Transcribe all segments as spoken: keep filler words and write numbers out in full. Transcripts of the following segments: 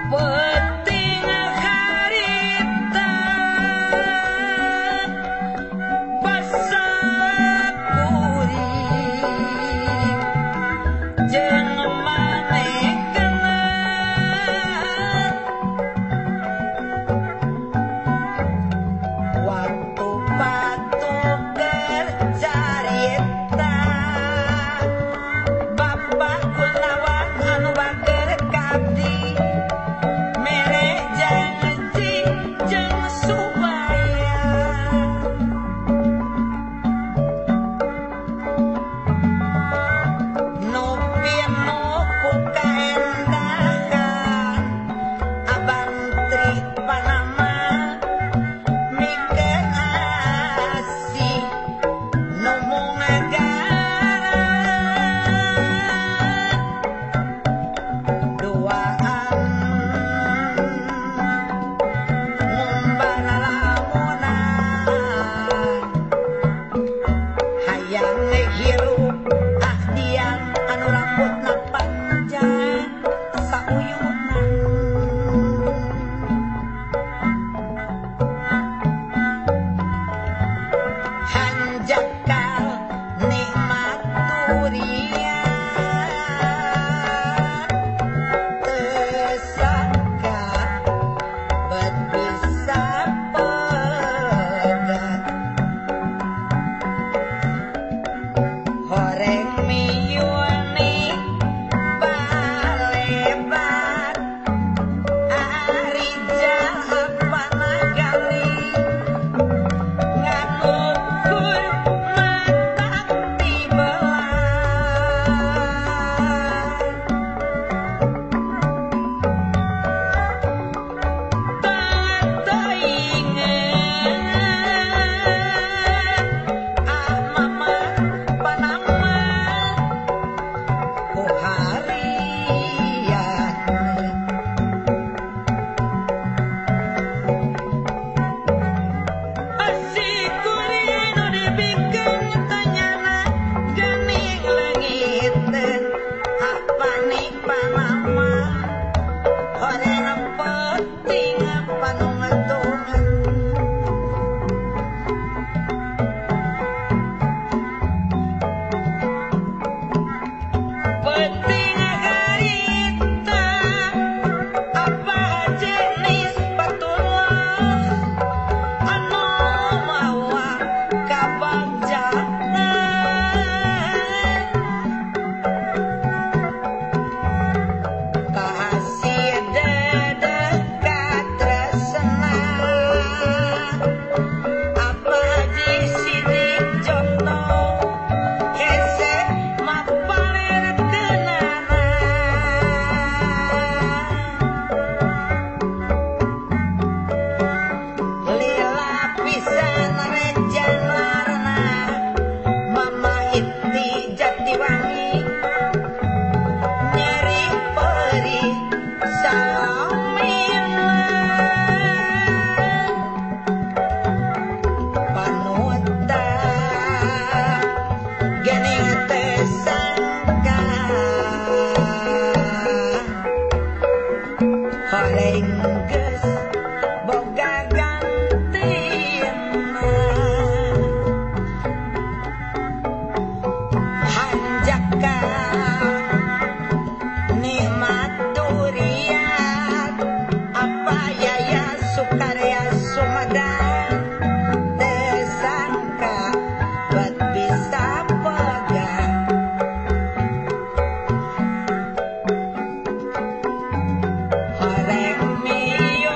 Horeng mi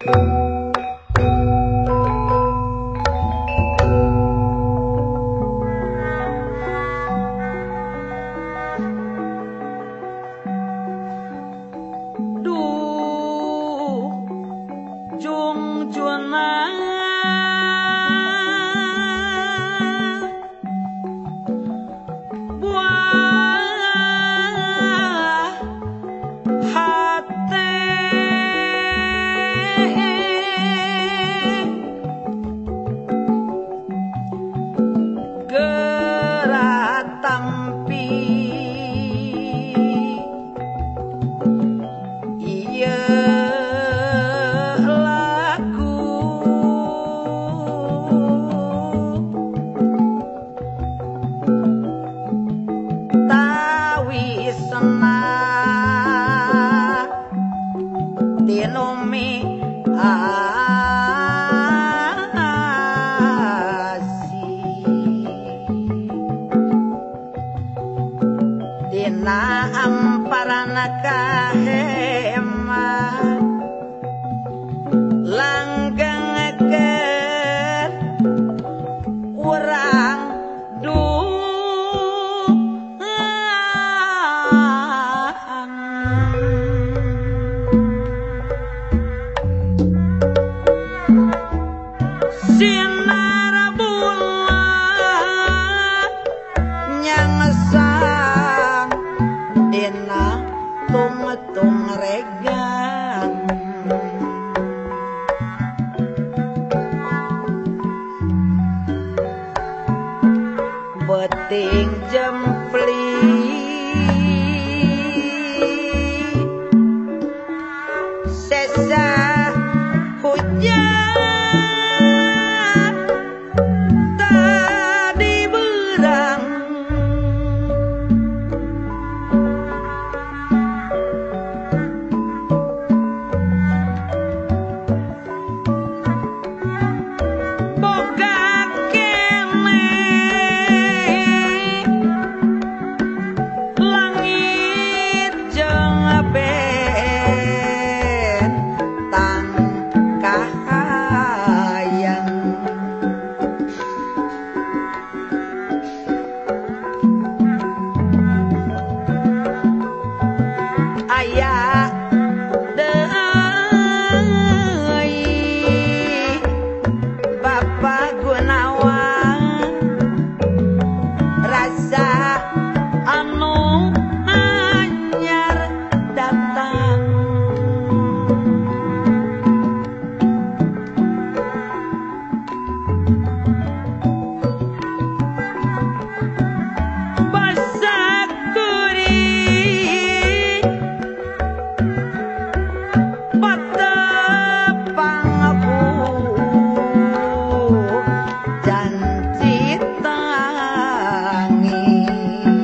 Janji tangi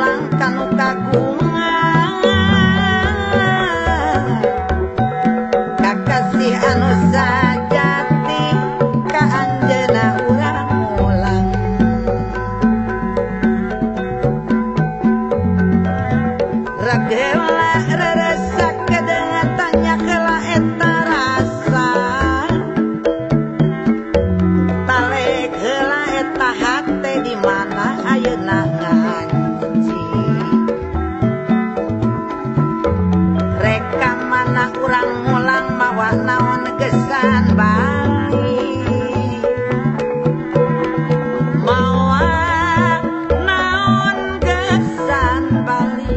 mulang kanu kagungan kakasih anu sajati ka anjeunna urang mulang ragela reresak kedengan tanya kela eta rasa talek heula eta hate di mana ayeuna nganci reka mana urang mulang mawa naon gesan bae mawa naon gesan bali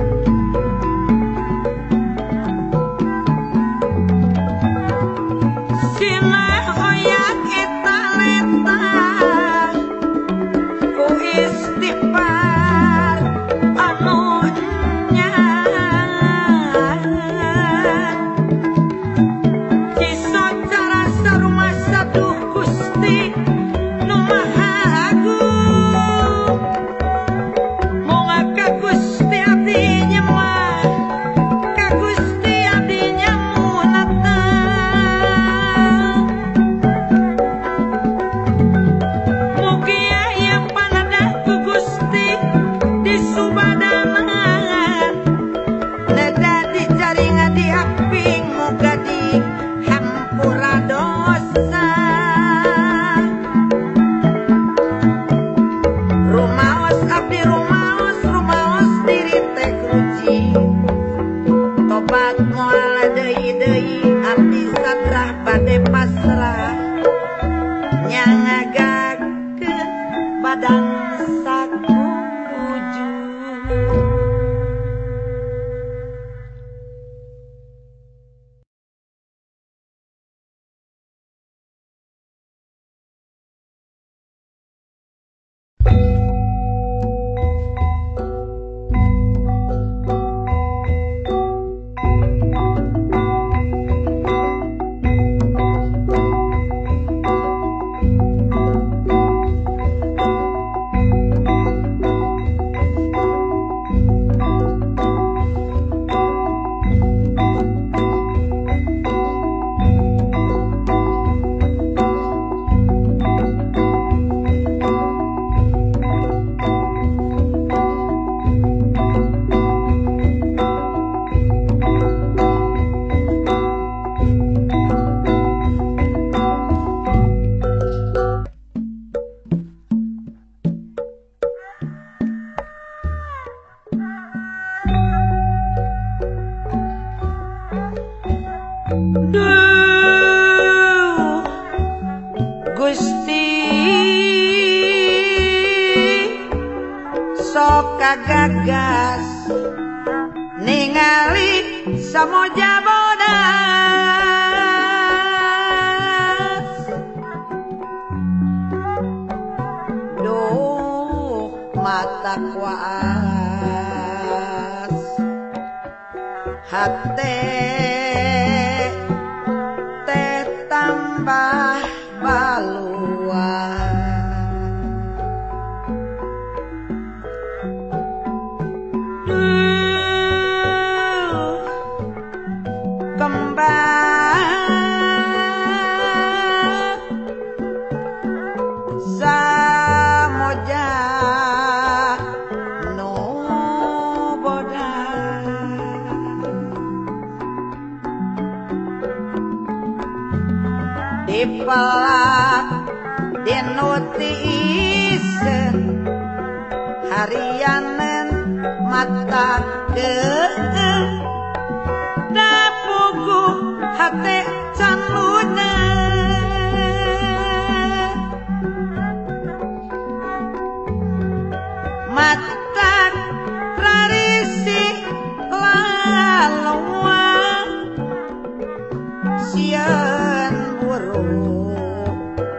Sinah oyak eta leta ku istighfar anu nyaan Ciso cara sarumah saduh Gusti nu maha agung moga ka Gusti abdi nyemah ka Gusti abdi nyamunatang mugi aya panadah ku Gusti di subadanan neda di jaringa di aping muga di hampura dosa rumaos abdi rumaos rumaos diri teh kuci tobat moal deui-deui abdi sadrah bade pasrah nyangagakeun badan sakuju Duh Gusti sok kagagas ningali samoja bodas duh mata kuas hate teh tambah baluan duh kembang samoja no bodas dipelak dinutiisen harianen mata ke dapugu hate can lunak mata rarisi laluan sieun buruk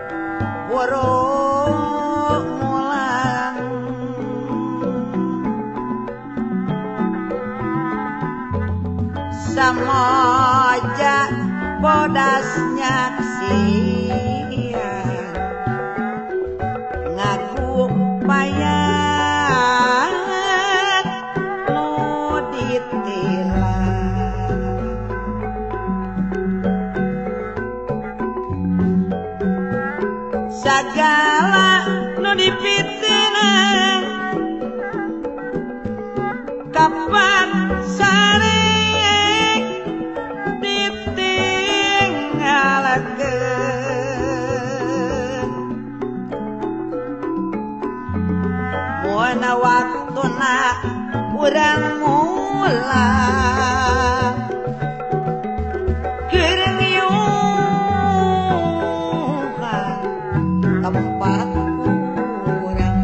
buruk mulang samoja bodas nyaksian ngaku payah sagala nu dipitena kapan sareng ditinggalakeun moal waktuna urang mulang keureung yuhan tempat urang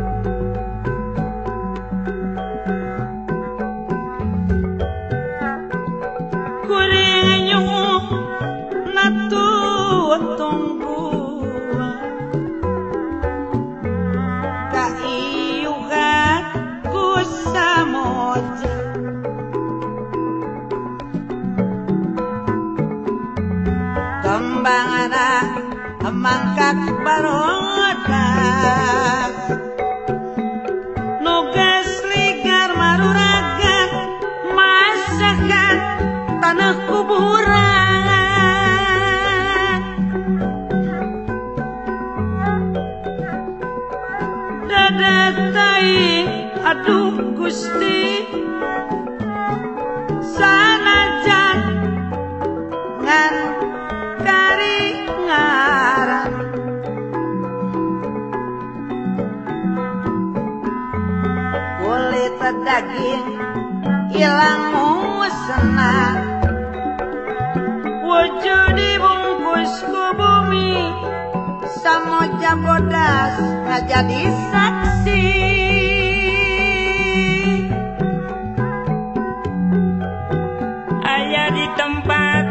kuring yuh natu tunggu ka iuhan ku samoja kembangana mangkak barodas nugas ligar maruragan masakan tanah kuburan dadatai aduh Gusti sanajan ngan karingaran kulit daging ilang musna wujud dibungkus ku bumi samoja bodas jadi saksi aya di tempat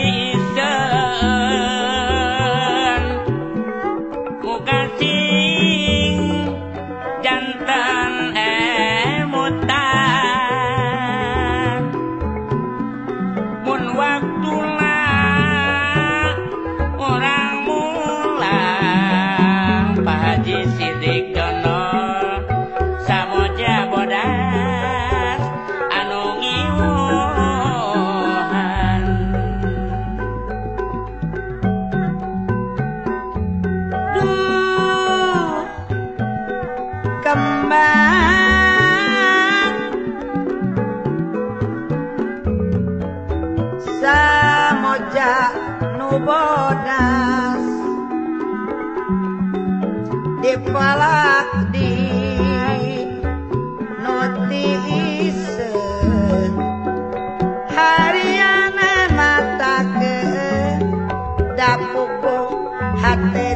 iseun muka sing jantan emutan mun waktuna orang mulang Pak Haji Sidik Dono samoja bodas anu ngiuhan duh kembang samoja nu bodas dipalak di notisen hariana matakeun dapuku hate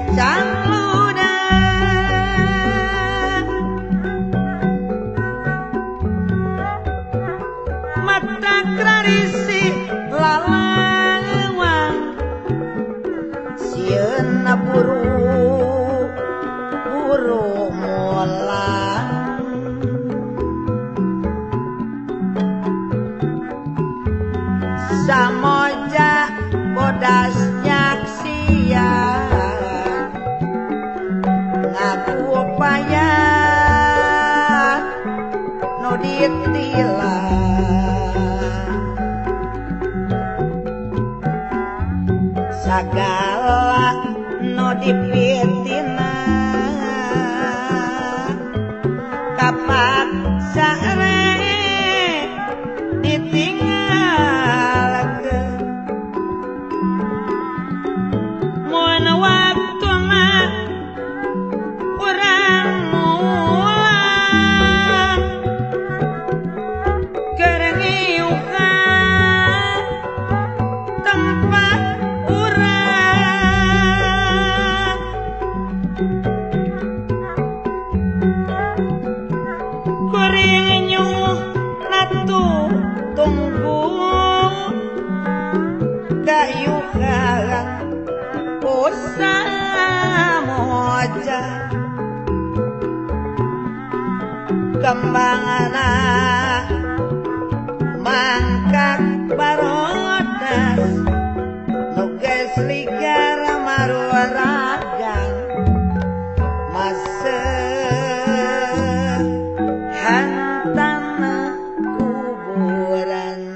cangludan mata klarisi lalawang sieun buru buru mulang samoja bodas nyaksian ngaku upaya nu ditilang sagala nu dipitina kapaksa ditinggalkeun mun waktuna urang mulang keureung iuhan tempat urang kuring nyuh natu tunggu kayuhan samoja kembangana mangkak barodas nugas ligar maruragan mase hantana kuburan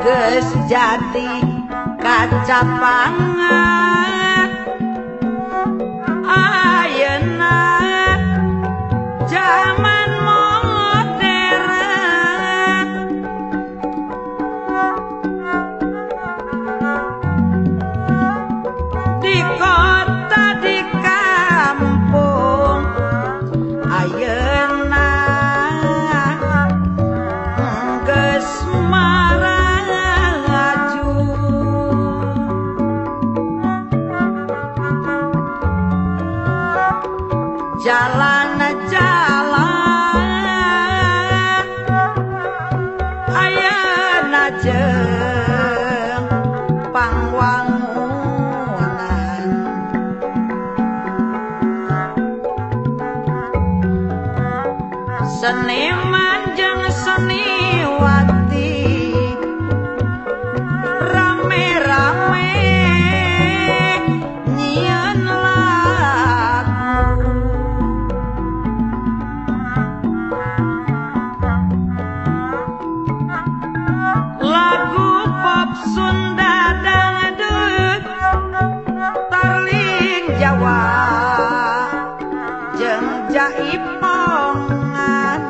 geus jadi kaca pangan ayeuna zaman modern di kota di kampung ayeuna geus maraju jalan-jalan ayeuna jeung pangwangunan seniman jeung seniwati rame-rame nyieun lagu lagu pop Sunda dangdut tarling Jawa jeung jaipongan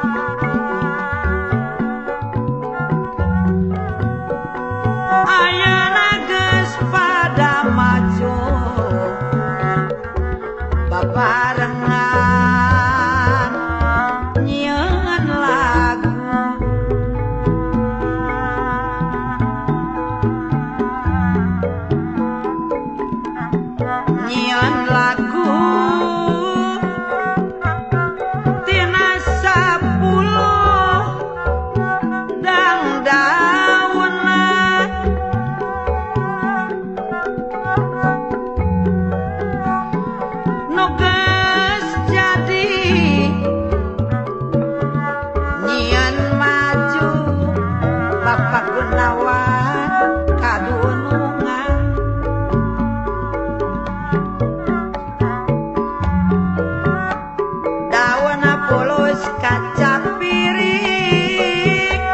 ayeuna geus pada maju babarengan nyieun lagu nyieun lagu tina sapuluh dang daunna nu geus jadi nyieun maju Bapak Gunawan kadunungan daunna pulus kaca piring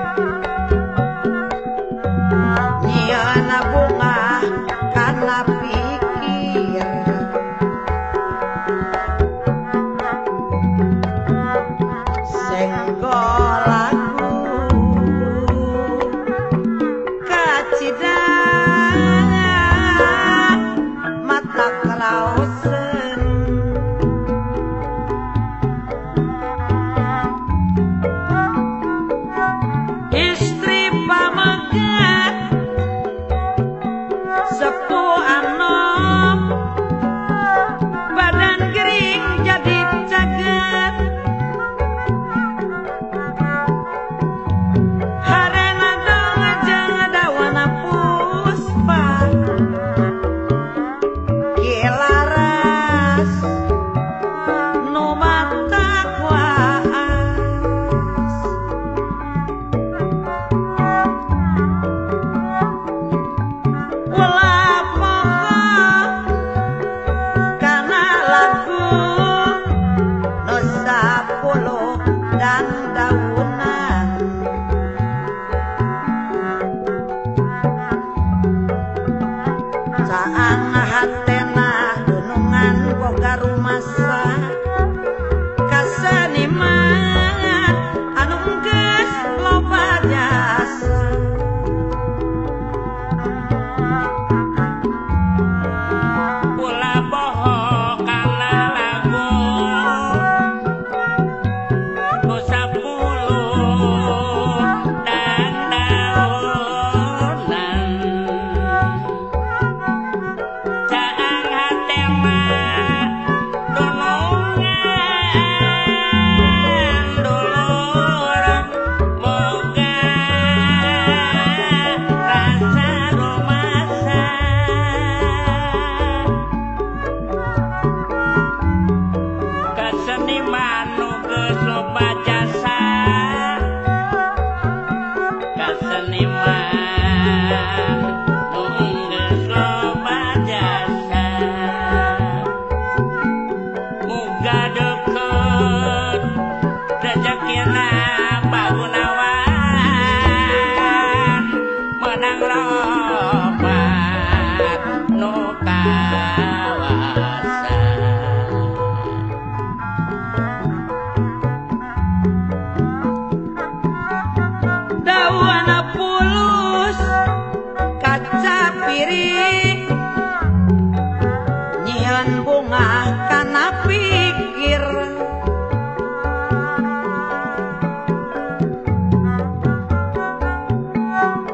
nyieun bunga kana pikir senggol lagu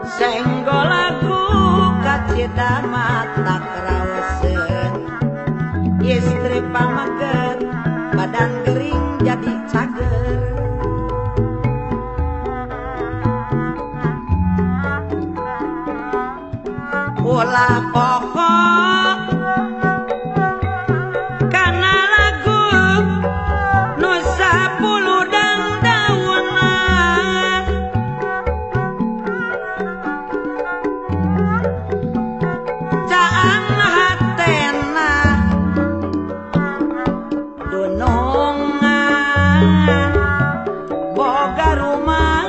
senggol lagu kacida mata kerawasan istri pamager badan kering jadi cager ulah pokok karena lagu nusa puluh dan daunan caan hatena dunungan boga rumah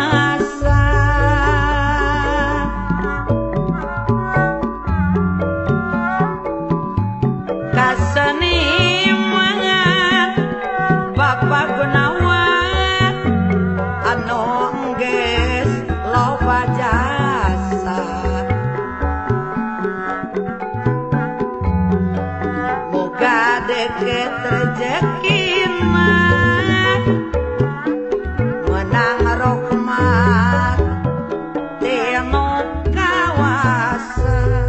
kasenimangan Bapak Gunawan anu geus loba jasa moga deket rezekina menang rahmat tino kawasan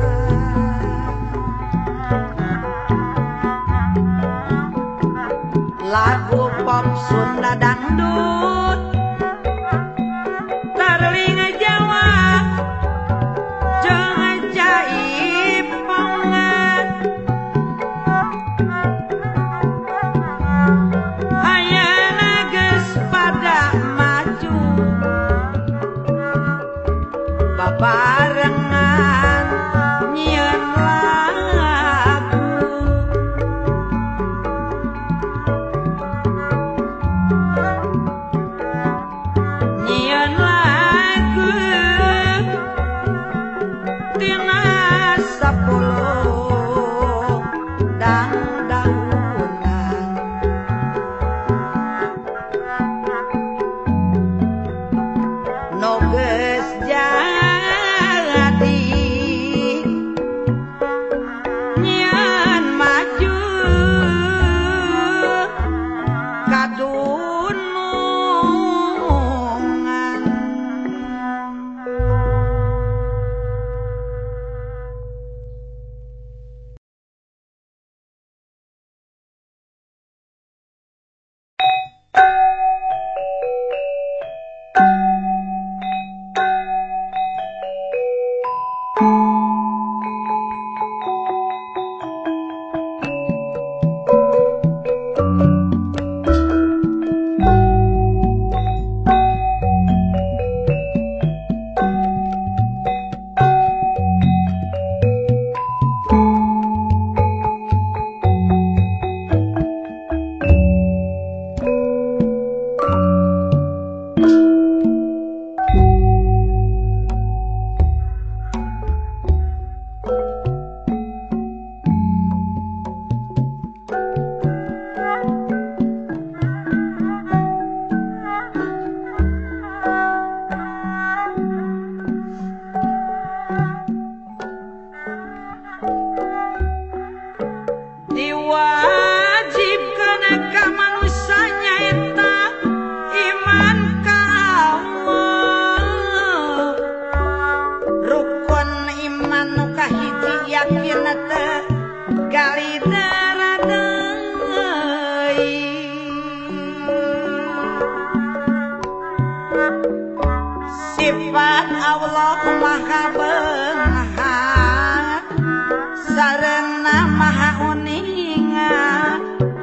lagu pop Sunda dangdut terlinga Jawa jeung jaipongan hayana geus pada maju babarengan nyieun lagu nyieun lagu tina sapuluh dan daunan nu geus jadi nyieun maju kadunungan diwajibkeun ka manusia nyaeta iman ka Allah rukun iman nu kahiji yakin teu gali deui sifat Allah maha beunghar sarengna maha uningan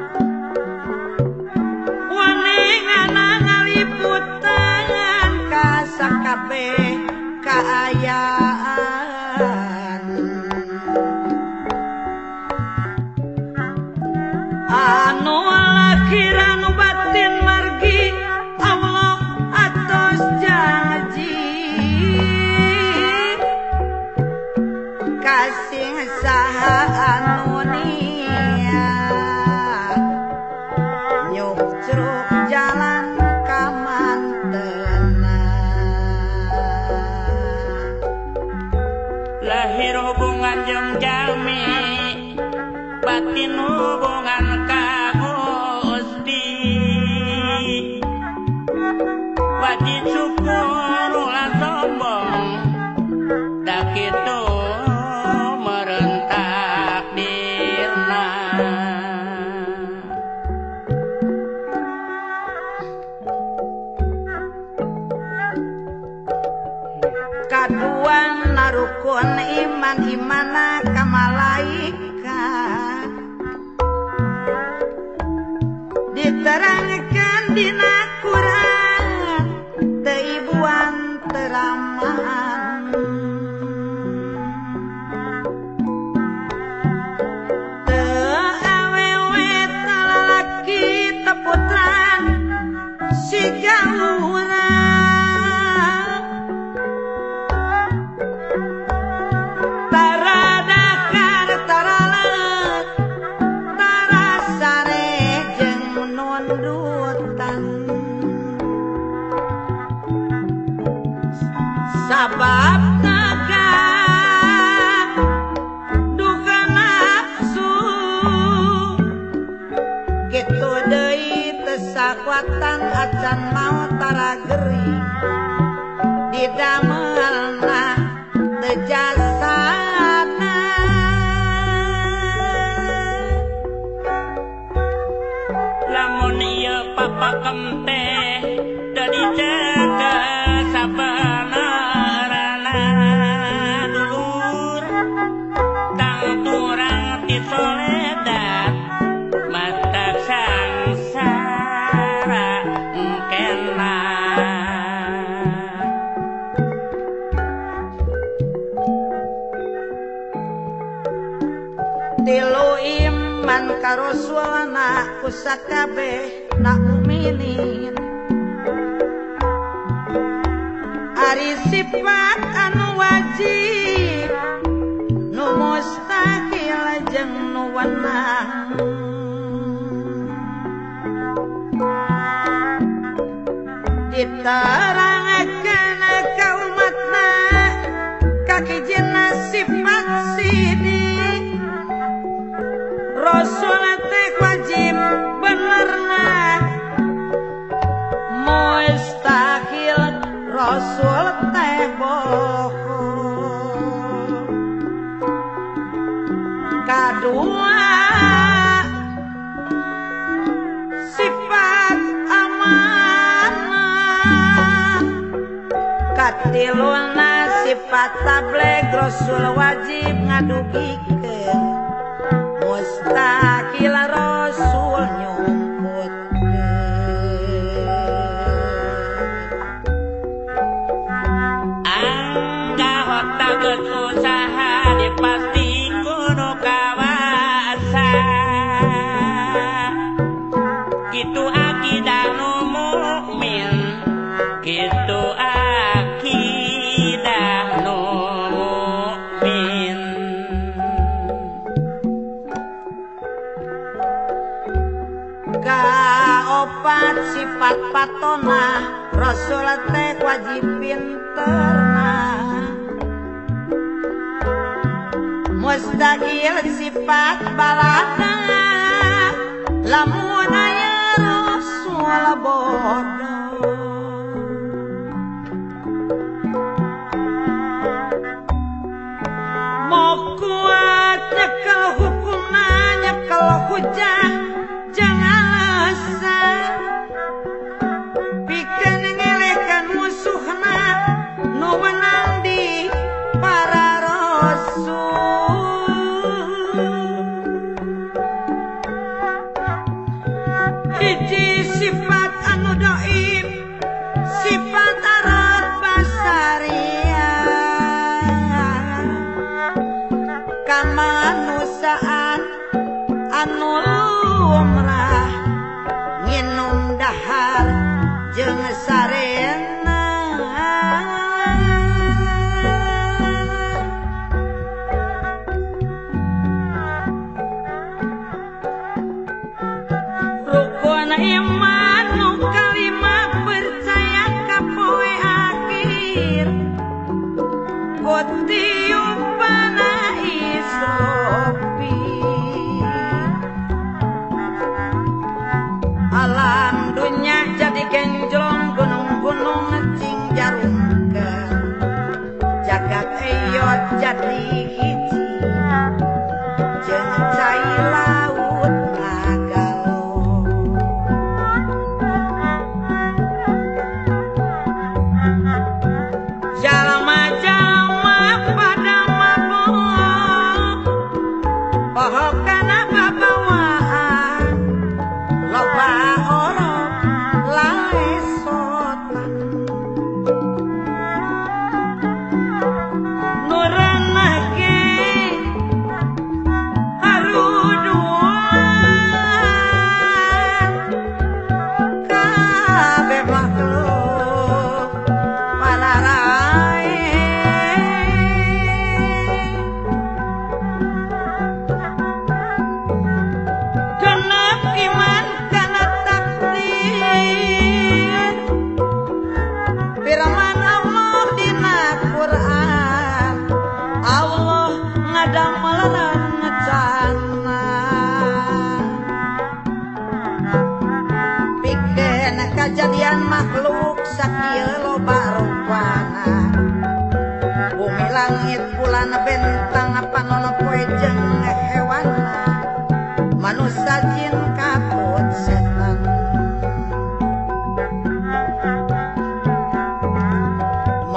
waningana ngaliputan ka sakabeh kaayaan anu lahir anu batin margi Allah atos janji kasih saha anu niat nyucruk jalan kamantena lahir hubungan jeung jalmi batin hubungan ka Gusti wajib syukur ulah sombong kaduan narukun iman imana ka malaikat diterangkan dina Quran teibuan teramaan teawewe talalaki teputran si gauna taradakar taralek tarasare jeung nundutan sabab naga duka nafsu kitu deui teu sakuatan acan maot tara gering didamelna teu jasana lamun ieu papakem teh teu dijaga sabenerna dulur tang turang ti soledad mata sangsara engkena tilu iman ka rasulna kusakabeh na mukminin ari sifat anu wajib nu mustahil jeung nu wenang diterangkeun ka umatna kakijina sifat sidik rasul teh wajib benerna mustahil rasul teh bohong kadua sifat amanah katiluna sifat tabligh rasul wajib ngadugikeun mustahil rasul nyumputkeun angga hota geus usaha dipasti kudu kawasa kitu akidah nu mukmin kitu akidah nu mukmin kaopat sifat patona rasul teh wajib pinterna mustahil sifat balada lamun aya rasul bodoh mau kuat nyekel hukumna nyekel hujah jangan alasan pikeun ngelehkan musuhna nu menang di para rasul hiji sifat anu dhaif sifat arad basariah kamanusaan anu lumrah nginum dahar jeung sarena rukun iman nu kalima percaya ka poe akhir kutiupana isrofi alam dunya jadi genjlong gunung-gunung cing jarungkeun jagat eyot jadi hiji jeung cai laut ngagalo jalma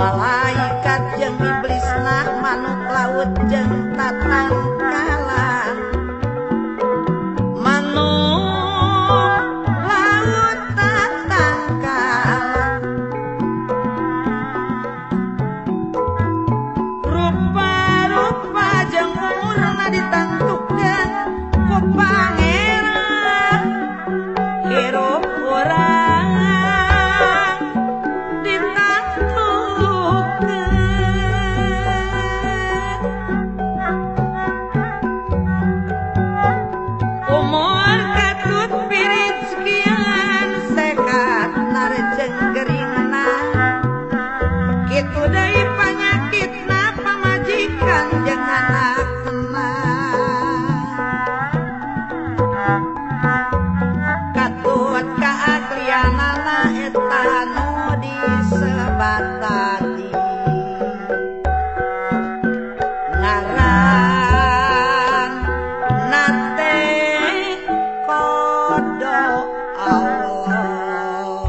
malaikat jeung iblisna manuk laut jeung tatangkalan manuk laut tatangkalan rupa-rupa jeung umurna ditentukeun ku pangeran hirup urang umur katut pirit sekian sekat narejeng geringna kitu deui panyakitna pamajikan jeung anakna katut kaaklianana eta nu disebat tadi ngaran nate kodo Allah.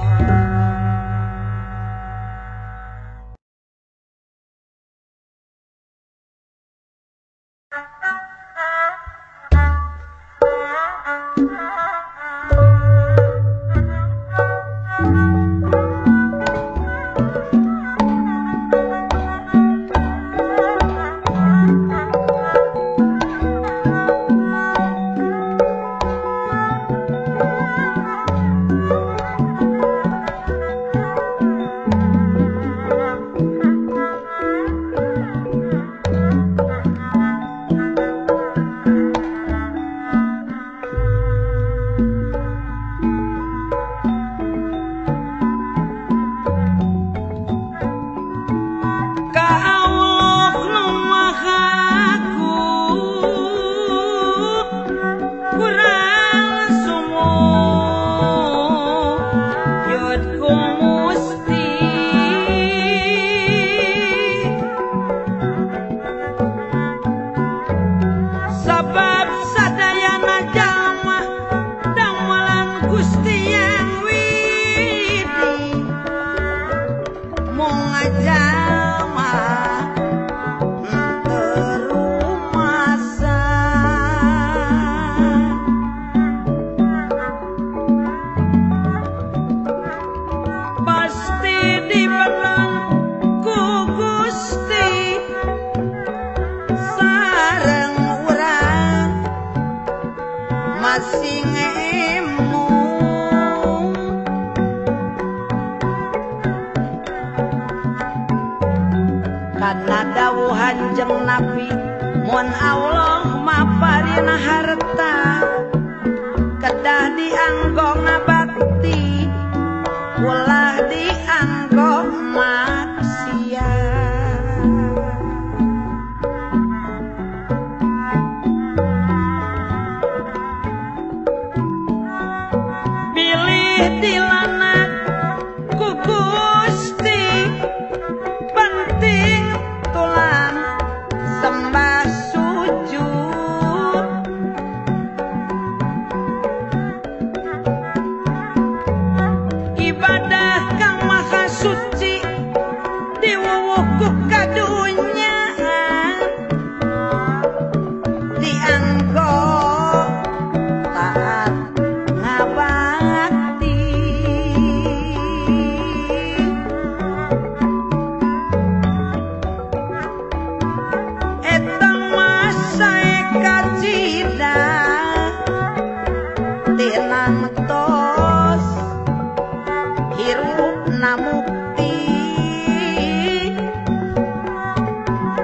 Kana dawuhan jeung Nabi mun Allah maparina harta kedah dianggona bakti ulah dianggo maksiat pilih dilanat ku Gusti penting tulang sembah sujud ibadah kang maha suci diwuwuh ku kadunya dianggo taat ngabakti eta masae kacida tina mentos hirup namukti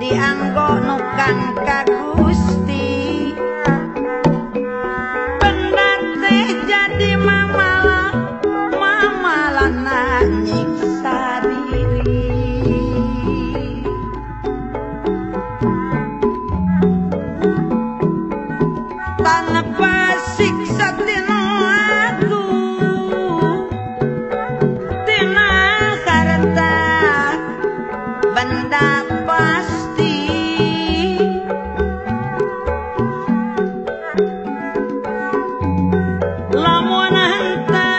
dianggo nukan ka Gusti pendate jadi mamala mamalana nyiksa diri tanpa siksa tino aku tina harta benda pasti lamun henta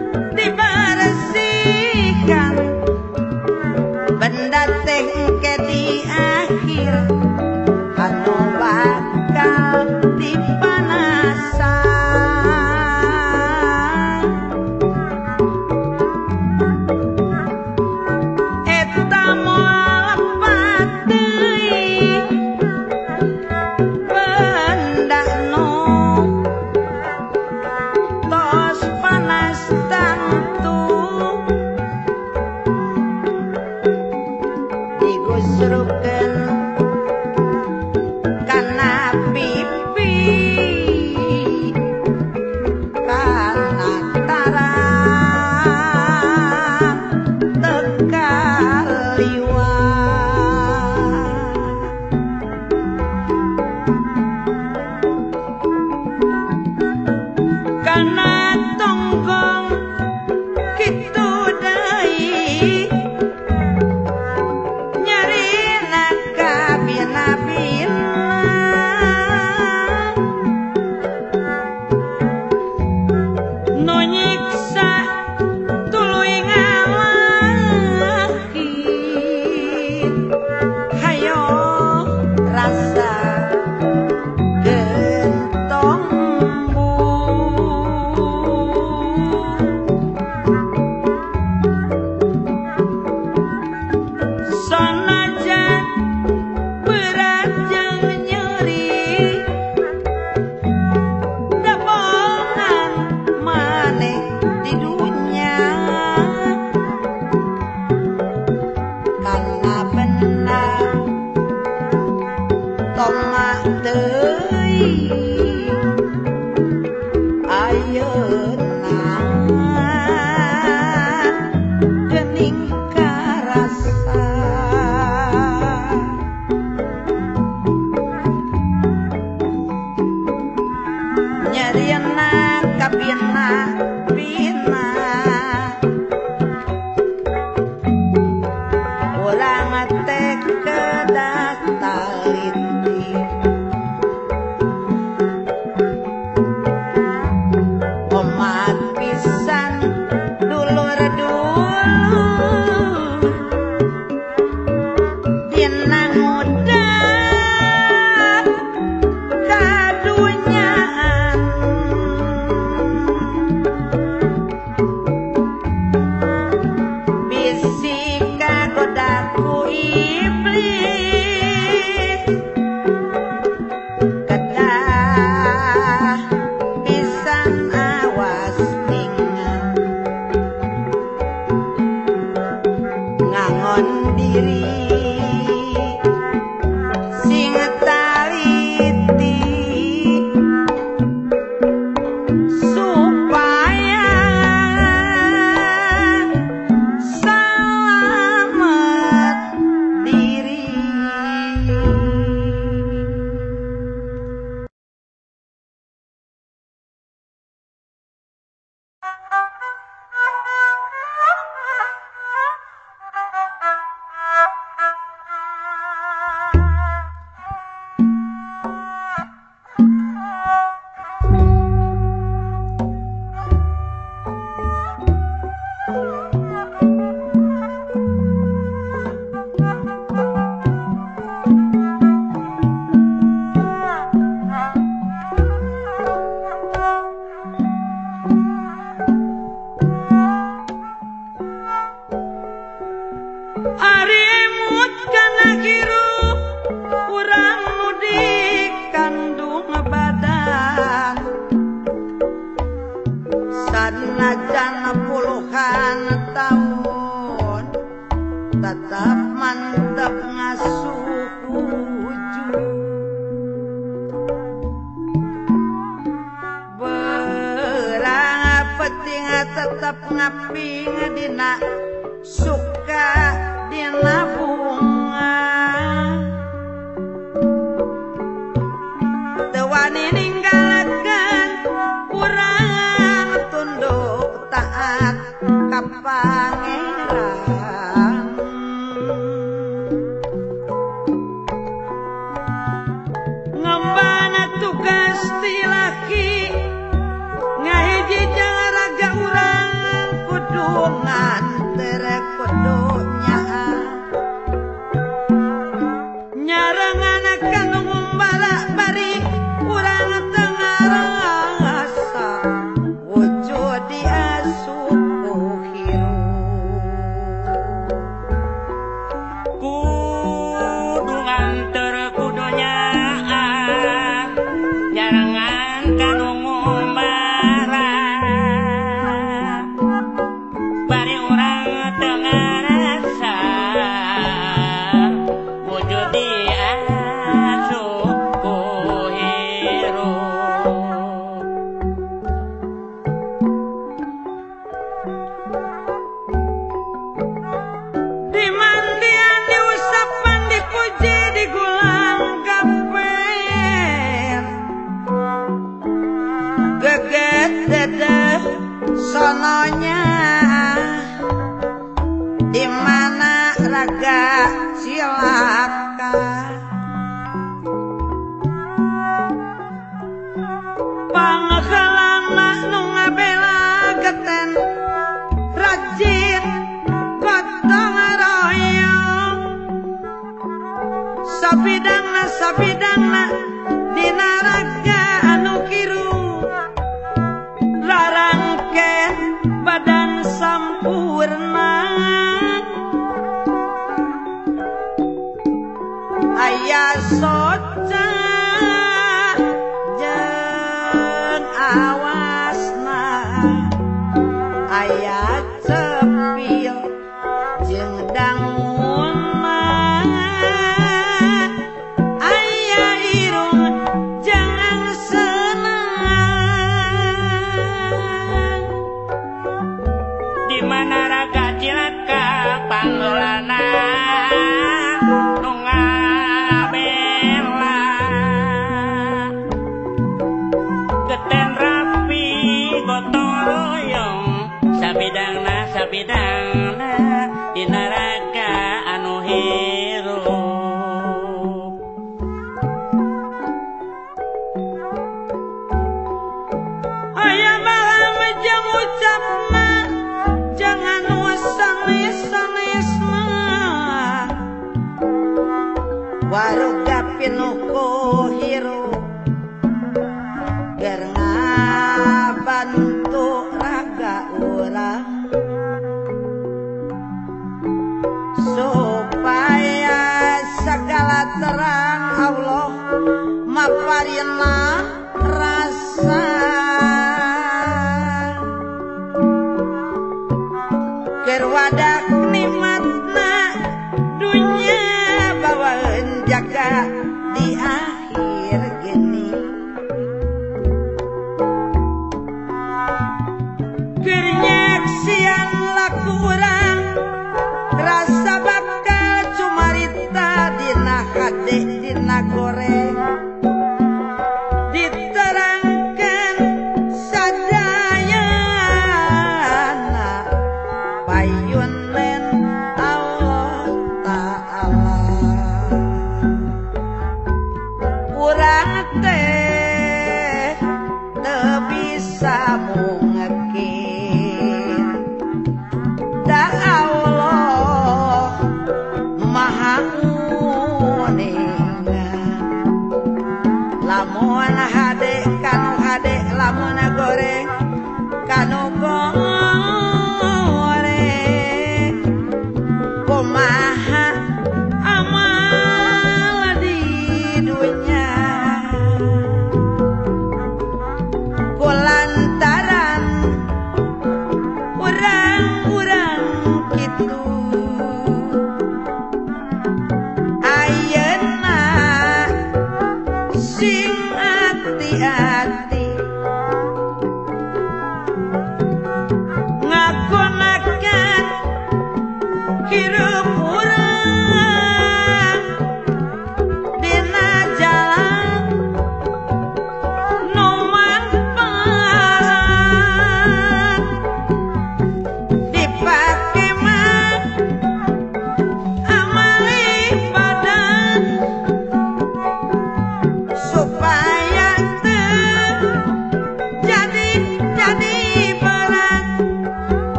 dibersihkan benda teh ke di akhir anu bakal dipanasan eta moal lepat deui benda nu tos panas tantu digusrukeun kana pipi kana tarang tekaliwat kana tonggong kitu deui nyarina kabina-bina nu nyiksa tuluy ngalahir hayo rasa gentong bu sanajan berat jeung nyeri dapongan maneh di dunya karena benar tomak deui ayeuna geuning karasa nyarina kabina-bina urang teh kedah taliti omat pisan dulur-dulur dina ngudak kadunyaan bisi kagodaku iblis kedah pisan awas ningal ngangon diri sing taliti supaya selamat diri. tetap mantap ngasuh tetep ngaping dina suka dina bunga tewani ninggalakeun urang tunduk taat ka pangeran ngembana tugas ti laki ngahiji jeung raga urang kudu nganter kudu nyaa nyarangan kanu ngumbala bari urang tengah rasa wujud diasup ku hirup kudu nganter kudu nyaa nyarangan kanu ngumbara bari urang tengah rasa wujud diasup ku hirup dimandian diusapan dipuji digulang gaper geget dedeh sononya dimana raga cilaka pangheulana nu ngabela geten rajin gotong royong sabidangna sabidangna dina raga anu kiru larangkeun badan sampurna aya soca jeung awasna aya cepil jeung dangunna aya irung jeung senang di mana raga cilaka panggeulana nu ngabela geten rapi gotong royong sabidangna sabidangna dina raga anu hirup aya balang jeung ucapna jangan sanes-sanesna waruga pinuh ku hirup ger ngabantu raga urang supaya segala terang Allah maparina rasa ker wadah nikmatna dunya bawaeun jaga di akhir geni keur nyaksian laku urang rasa bakal cumarita dina hade dina goreng diterangkan sadayana payun len Allah Ta'ala urang teh teu bisa mungkin da Allah maha nguningan lamun hade kanu hade lamun goreng kanu goreng kumaha amal di dunya kulantaran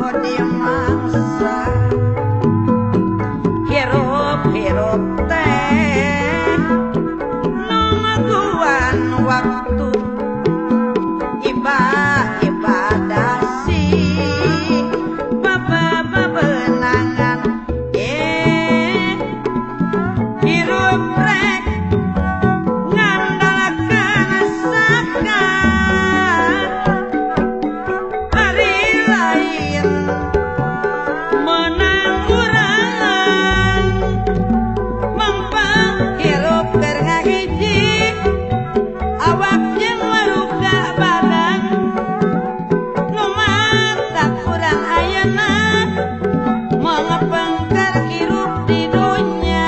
di mangsa hirup-hirup teh nungguan waktu ibadah ibadah si baba bebenangan eh hirup rek ngandalkan sakan hari lain menang urang mangpang hirup keur ngahiji awak jeung maruga badan nu matak urang ayeuna mangepengker hirup di dunya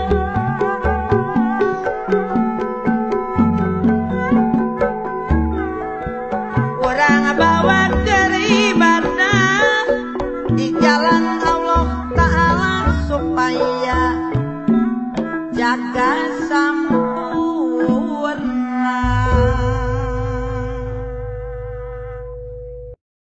urang bawa keur ibadah di jalan Allah Ta'ala supaya jaga sam